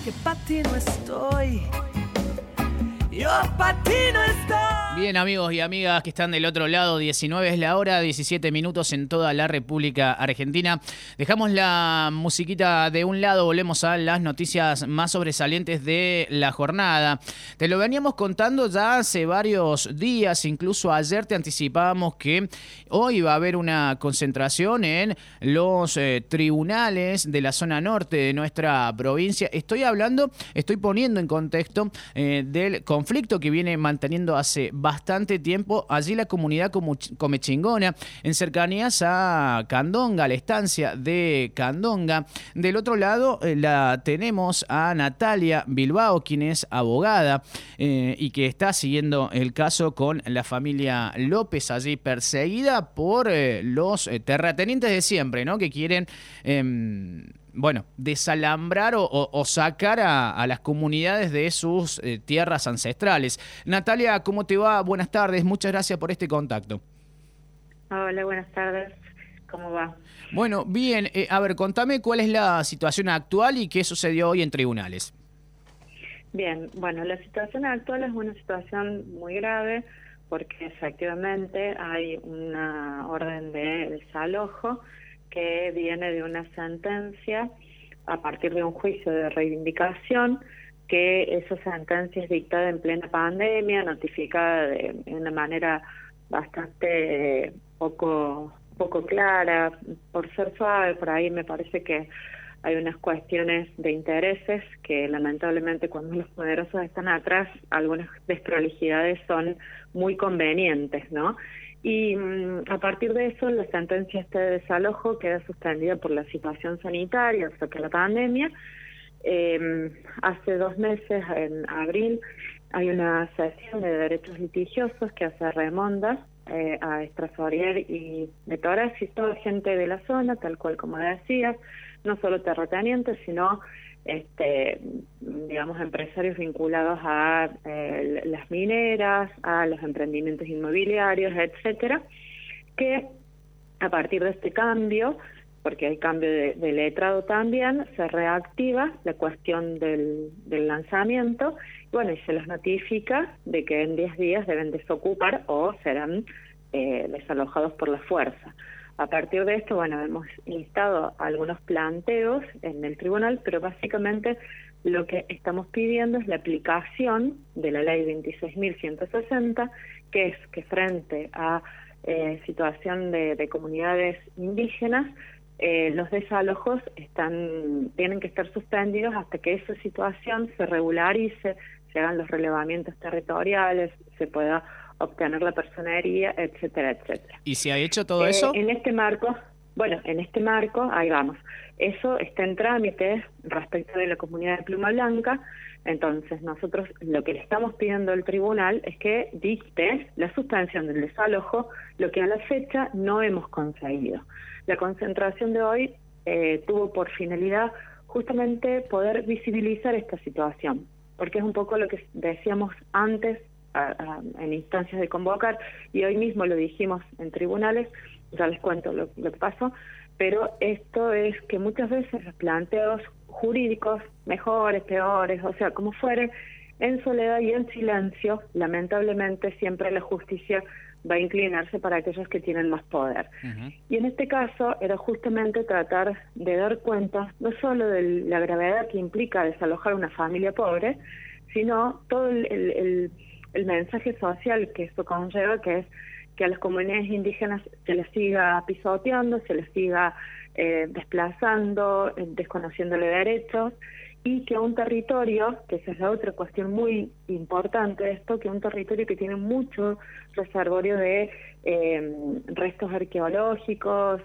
que pa' ti no estoy. Yo pa' ti no estoy. Bien, amigos y amigas que están del otro lado, 19 es la hora, 17 minutos en toda la República Argentina. Dejamos la musiquita de un lado, volvemos a las noticias más sobresalientes de la jornada. Te lo veníamos contando ya hace varios días, incluso ayer te anticipábamos que hoy va a haber una concentración en los tribunales de la zona norte de nuestra provincia. Estoy poniendo en contexto del conflicto que viene manteniendo hace bastante tiempo allí la comunidad comechingona, en cercanías a Candonga, la estancia de Candonga. Del otro lado la tenemos a Natalia Bilbao, quien es abogada y que está siguiendo el caso con la familia López, allí perseguida por los terratenientes de siempre, ¿no? Que quieren desalambrar o sacar a las comunidades de sus tierras ancestrales. Natalia, ¿cómo te va? Buenas tardes, muchas gracias por este contacto. Hola, buenas tardes, ¿cómo va? Bueno, bien, a ver, contame cuál es la situación actual y qué sucedió hoy en tribunales. Bien, bueno, la situación actual es una situación muy grave porque efectivamente hay una orden de desalojo que viene de una sentencia a partir de un juicio de reivindicación, que esa sentencia es dictada en plena pandemia, notificada de una manera bastante poco clara, por ser suave. Por ahí me parece que hay unas cuestiones de intereses que lamentablemente cuando los poderosos están atrás, algunas desprolijidades son muy convenientes, ¿no? Y a partir de eso, la sentencia de desalojo queda suspendida por la situación sanitaria, o sea que la pandemia. Hace 2 meses, en abril, hay una sesión de derechos litigiosos que hace Remonda a Estrasorier y de Toras y toda gente de la zona, tal cual como decías, no solo terratenientes, sino digamos empresarios vinculados a las mineras, a los emprendimientos inmobiliarios, etcétera, que a partir de este cambio, porque hay cambio de letrado también, se reactiva la cuestión del lanzamiento, y se les notifica de que en 10 días deben desocupar o serán desalojados por la fuerza. A partir de esto, hemos instado algunos planteos en el tribunal, pero básicamente lo que estamos pidiendo es la aplicación de la ley 26.160, que es que frente a situación de comunidades indígenas, los desalojos tienen que estar suspendidos hasta que esa situación se regularice, se hagan los relevamientos territoriales, se pueda obtener la personería, etcétera, etcétera. ¿Y se ha hecho todo eso? En este marco, ahí vamos. Eso está en trámite respecto de la comunidad de Pluma Blanca. Entonces, nosotros lo que le estamos pidiendo al tribunal es que dicte la suspensión del desalojo, lo que a la fecha no hemos conseguido. La concentración de hoy tuvo por finalidad justamente poder visibilizar esta situación, porque es un poco lo que decíamos antes en instancias de convocar, y hoy mismo lo dijimos en tribunales, ya les cuento lo que pasó, pero esto es que muchas veces los planteos jurídicos, mejores, peores, o sea, como fuere, en soledad y en silencio, lamentablemente siempre la justicia va a inclinarse para aquellos que tienen más poder. Uh-huh. Y en este caso era justamente tratar de dar cuenta no solo de la gravedad que implica desalojar una familia pobre, sino todo el mensaje social que esto conlleva, que es que a las comunidades indígenas se les siga pisoteando, se les siga desplazando, desconociéndole derechos, y que un territorio, que esa es la otra cuestión muy importante de esto, que un territorio que tiene mucho reservorio de restos arqueológicos,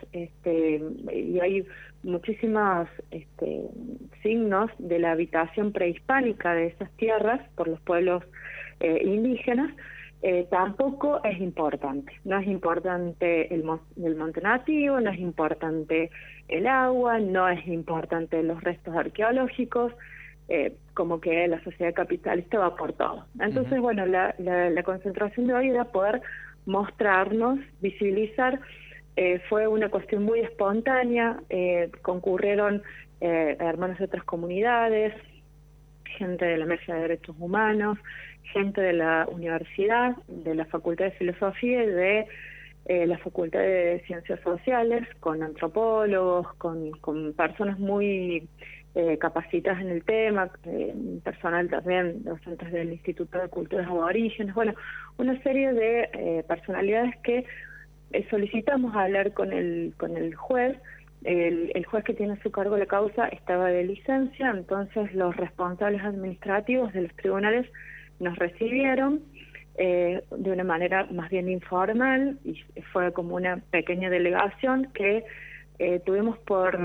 y hay muchísimos signos de la habitación prehispánica de esas tierras por los pueblos indígenas, tampoco es importante. No es importante el monte nativo, no es importante el agua, no es importante los restos arqueológicos, como que la sociedad capitalista va por todo. Entonces, uh-huh. La concentración de hoy era poder mostrarnos, visibilizar. Fue una cuestión muy espontánea, concurrieron hermanos de otras comunidades, gente de la Mesa de Derechos Humanos, gente de la universidad, de la Facultad de Filosofía y de la Facultad de Ciencias Sociales, con antropólogos, con personas muy capacitadas en el tema, personal también, docentes del Instituto de Culturas Aborígenes, bueno, una serie de personalidades que solicitamos hablar con el juez. El juez que tiene a su cargo la causa estaba de licencia, entonces los responsables administrativos de los tribunales nos recibieron de una manera más bien informal, y fue como una pequeña delegación que tuvimos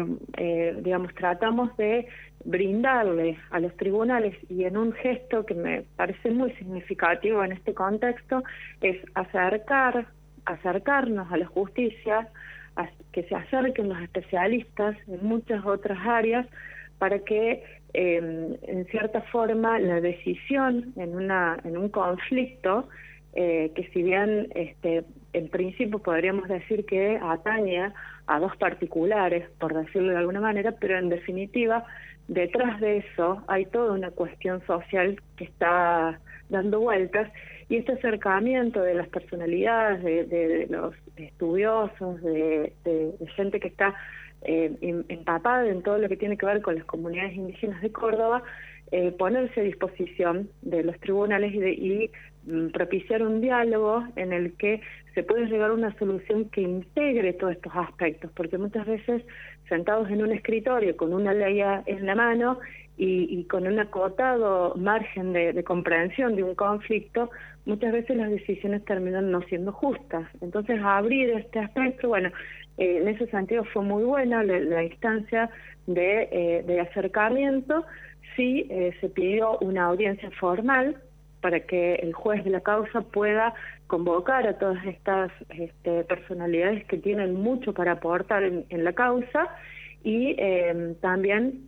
tratamos de brindarle a los tribunales, y en un gesto que me parece muy significativo en este contexto, es acercarnos a la justicia, a que se acerquen los especialistas en muchas otras áreas, para que en cierta forma la decisión en un conflicto que si bien en principio podríamos decir que atañe a dos particulares, por decirlo de alguna manera, pero en definitiva detrás de eso hay toda una cuestión social que está dando vueltas, y este acercamiento de las personalidades, de los estudiosos, de gente que está empapada en todo lo que tiene que ver con las comunidades indígenas de Córdoba, ponerse a disposición de los tribunales y propiciar un diálogo en el que se puede llegar a una solución que integre todos estos aspectos, porque muchas veces sentados en un escritorio con una ley en la mano y con un acotado margen de comprensión de un conflicto, muchas veces las decisiones terminan no siendo justas. Entonces, abrir este aspecto, bueno, en ese sentido fue muy buena la instancia de acercamiento. Sí, se pidió una audiencia formal para que el juez de la causa pueda convocar a todas estas personalidades que tienen mucho para aportar en la causa, y también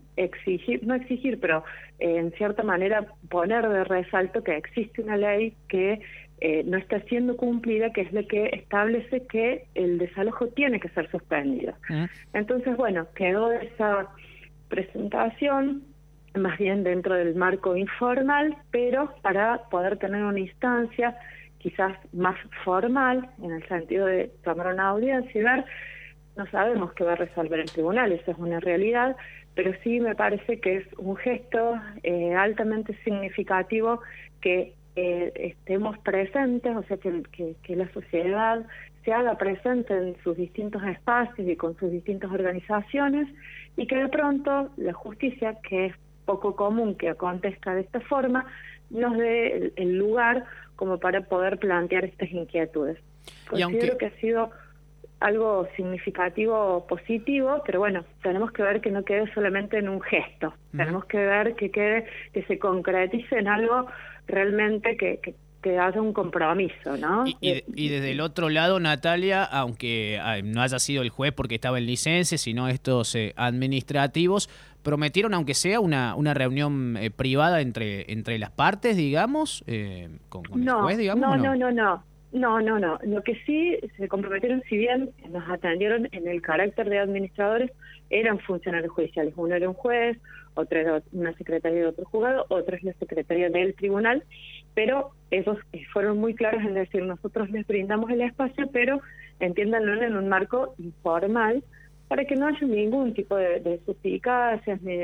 pero en cierta manera poner de resalto que existe una ley que no está siendo cumplida, que es la que establece que el desalojo tiene que ser suspendido. Entonces, bueno, quedó esa presentación más bien dentro del marco informal, pero para poder tener una instancia quizás más formal, en el sentido de tomar una audiencia y ver, no sabemos qué va a resolver el tribunal, eso es una realidad, pero sí me parece que es un gesto altamente significativo que estemos presentes, o sea, que la sociedad se haga presente en sus distintos espacios y con sus distintas organizaciones, y que de pronto la justicia, que es poco común que acontezca de esta forma, nos dé el lugar como para poder plantear estas inquietudes. Considero que ha sido algo significativo, positivo, pero bueno, tenemos que ver que no quede solamente en un gesto, tenemos que ver que se concretice en algo realmente que haya un compromiso, ¿no? Y desde el otro lado, Natalia, aunque no haya sido el juez porque estaba en licencia, sino estos administrativos, prometieron, aunque sea una reunión privada entre las partes, digamos, con el juez, digamos. No. Lo que sí se comprometieron, si bien nos atendieron en el carácter de administradores, eran funcionarios judiciales. Uno era un juez, otro era una secretaria de otro juzgado, otro es la secretaria del tribunal, pero ellos fueron muy claros en decir, nosotros les brindamos el espacio, pero entiéndanlo en un marco informal, para que no haya ningún tipo de suspicacias ni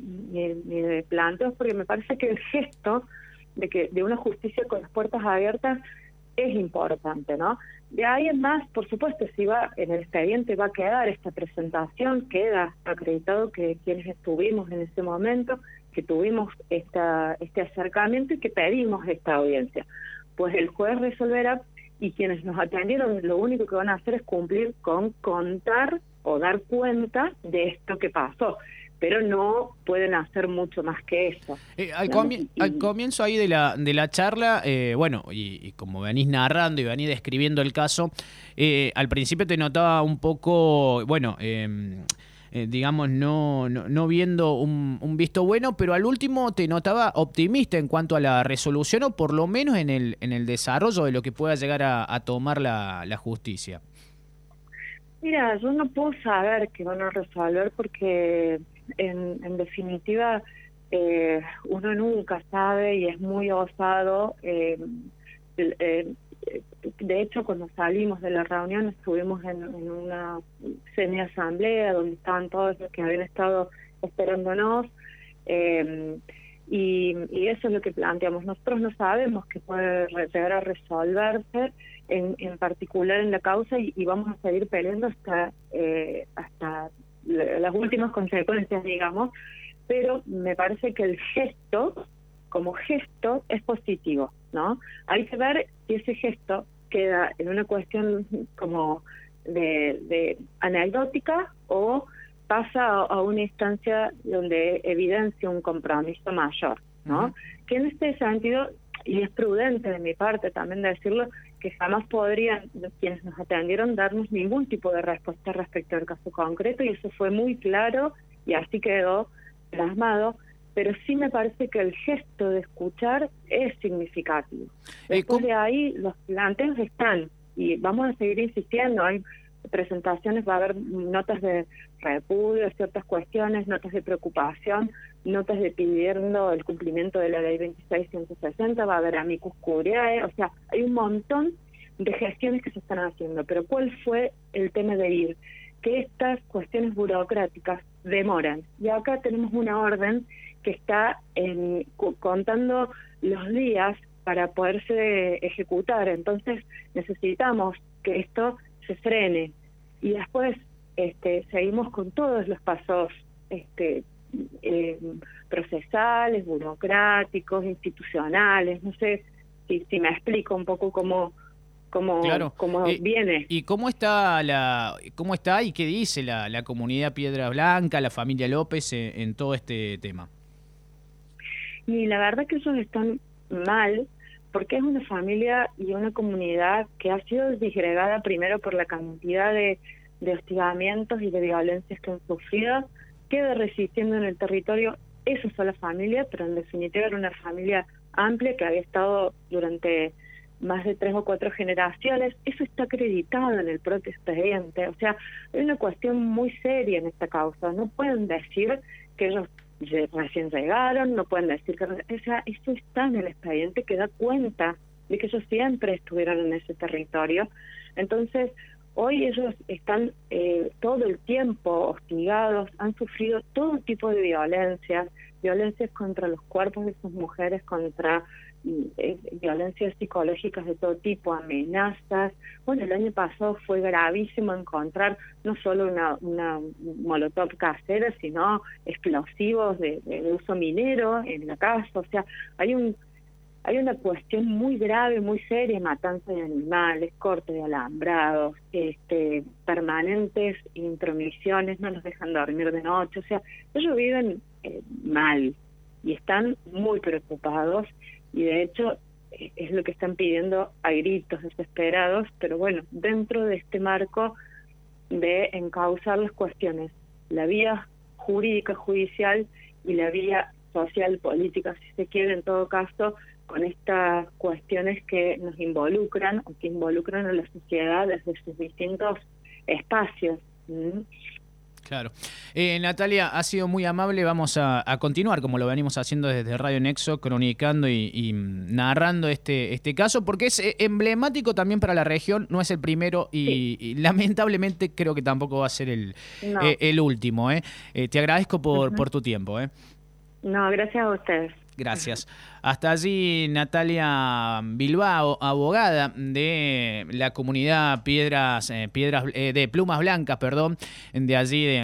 de planteos, porque me parece que el gesto de una justicia con las puertas abiertas es importante, ¿no? De ahí en más, por supuesto, si va en el expediente va a quedar esta presentación, queda acreditado que quienes estuvimos en ese momento, que tuvimos este acercamiento y que pedimos esta audiencia. Pues el juez resolverá, y quienes nos atendieron lo único que van a hacer es cumplir con contar o dar cuenta de esto que pasó, pero no pueden hacer mucho más que eso. Al comienzo ahí de la charla, bueno, y como venís narrando y venís describiendo el caso, al principio te notaba un poco, bueno, digamos, no viendo un visto bueno, pero al último te notaba optimista en cuanto a la resolución, o por lo menos en el desarrollo de lo que pueda llegar a tomar la justicia. Mira, yo no puedo saber qué van a resolver porque en definitiva uno nunca sabe y es muy osado. De hecho, cuando salimos de la reunión estuvimos en una semi-asamblea donde estaban todos los que habían estado esperándonos, y eso es lo que planteamos. Nosotros no sabemos qué puede llegar a resolverse, en particular en la causa, y vamos a seguir peleando hasta las últimas consecuencias, digamos, pero me parece que el gesto, como gesto, es positivo, ¿no? Hay que ver si ese gesto queda en una cuestión como de anecdótica o pasa a una instancia donde evidencia un compromiso mayor, ¿no? Que en este sentido, y es prudente de mi parte también decirlo, que jamás podrían quienes nos atendieron darnos ningún tipo de respuesta respecto al caso concreto, y eso fue muy claro y así quedó plasmado, pero sí me parece que el gesto de escuchar es significativo. Después de ahí los planteos están, y vamos a seguir insistiendo. Hay presentaciones, va a haber notas de repudio, ciertas cuestiones, notas de preocupación, notas de pidiendo el cumplimiento de la ley 26.160, va a haber amicus curiae, o sea, hay un montón de gestiones que se están haciendo, pero ¿cuál fue el tema de ir? Que estas cuestiones burocráticas demoran, y acá tenemos una orden que está contando los días para poderse ejecutar, entonces necesitamos que esto se frene, y después seguimos con todos los pasos procesales, burocráticos, institucionales. No sé si me explico un poco cómo claro. Viene. ¿Y cómo está y qué dice la comunidad Piedra Blanca, la familia López en todo este tema? Y la verdad que ellos están mal, porque es una familia y una comunidad que ha sido disgregada primero por la cantidad de hostigamientos y de violencias que han sufrido, queda resistiendo en el territorio esa sola familia, pero en definitiva era una familia amplia que había estado durante más de 3 o 4 generaciones. Eso está acreditado en el propio expediente. O sea, hay una cuestión muy seria en esta causa. No pueden decir que ellos recién llegaron, no pueden decir que... O sea, eso está en el expediente que da cuenta de que ellos siempre estuvieron en ese territorio. Entonces, hoy ellos están todo el tiempo hostigados, han sufrido todo tipo de violencias contra los cuerpos de sus mujeres, contra violencias psicológicas de todo tipo, amenazas. Bueno, el año pasado fue gravísimo encontrar no solo una molotov casera, sino explosivos de uso minero en la casa. O sea, hay una cuestión muy grave, muy seria: matanza de animales, corte de alambrados, permanentes intromisiones, no los dejan dormir de noche. O sea, ellos viven mal y están muy preocupados, y de hecho es lo que están pidiendo a gritos desesperados. Pero bueno, dentro de este marco de encauzar las cuestiones, la vía jurídica, judicial, y la vía social, política, si se quiere, en todo caso, con estas cuestiones que nos involucran o que involucran a la sociedad desde sus distintos espacios. Claro. Natalia, ha sido muy amable. Vamos a continuar, como lo venimos haciendo desde Radio Nexo, cronicando y narrando este caso, porque es emblemático también para la región. No es el primero y lamentablemente creo que tampoco va a ser el último. Te agradezco por tu tiempo. No, gracias a ustedes. Gracias. Hasta allí Natalia Bilbao, abogada de la comunidad de Plumas Blancas, de allí de